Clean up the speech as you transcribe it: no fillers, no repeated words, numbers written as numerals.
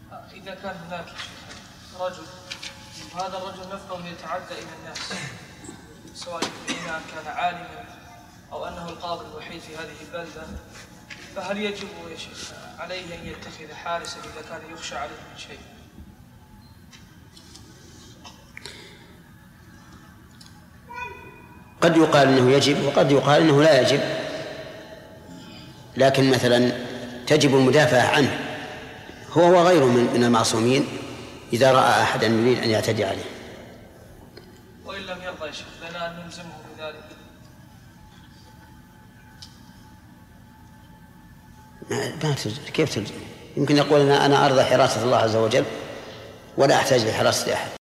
إذا كان هناك رجل، وهذا الرجل نفقه يتعدى إلى الناس، سواء كان عالما أو أنه القاضي الوحيد في هذه البلدة، فهل يجب عليه أن يتخذ حارسا إذا كان يخشى عليه من شيء؟ قد يقال أنه يجب وقد يقال أنه لا يجب، لكن مثلا تجب المدافعة عنه هو وغيره من المعصومين إذا رأى أحدا يريد أن يعتدي عليه. وإن لم يرضى يا شيخ لنا أن نلزمه بذلك؟ كيف تلزم؟ يمكن يقول أنا أرضى حراسة الله عز وجل ولا أحتاج لحراسة أحد.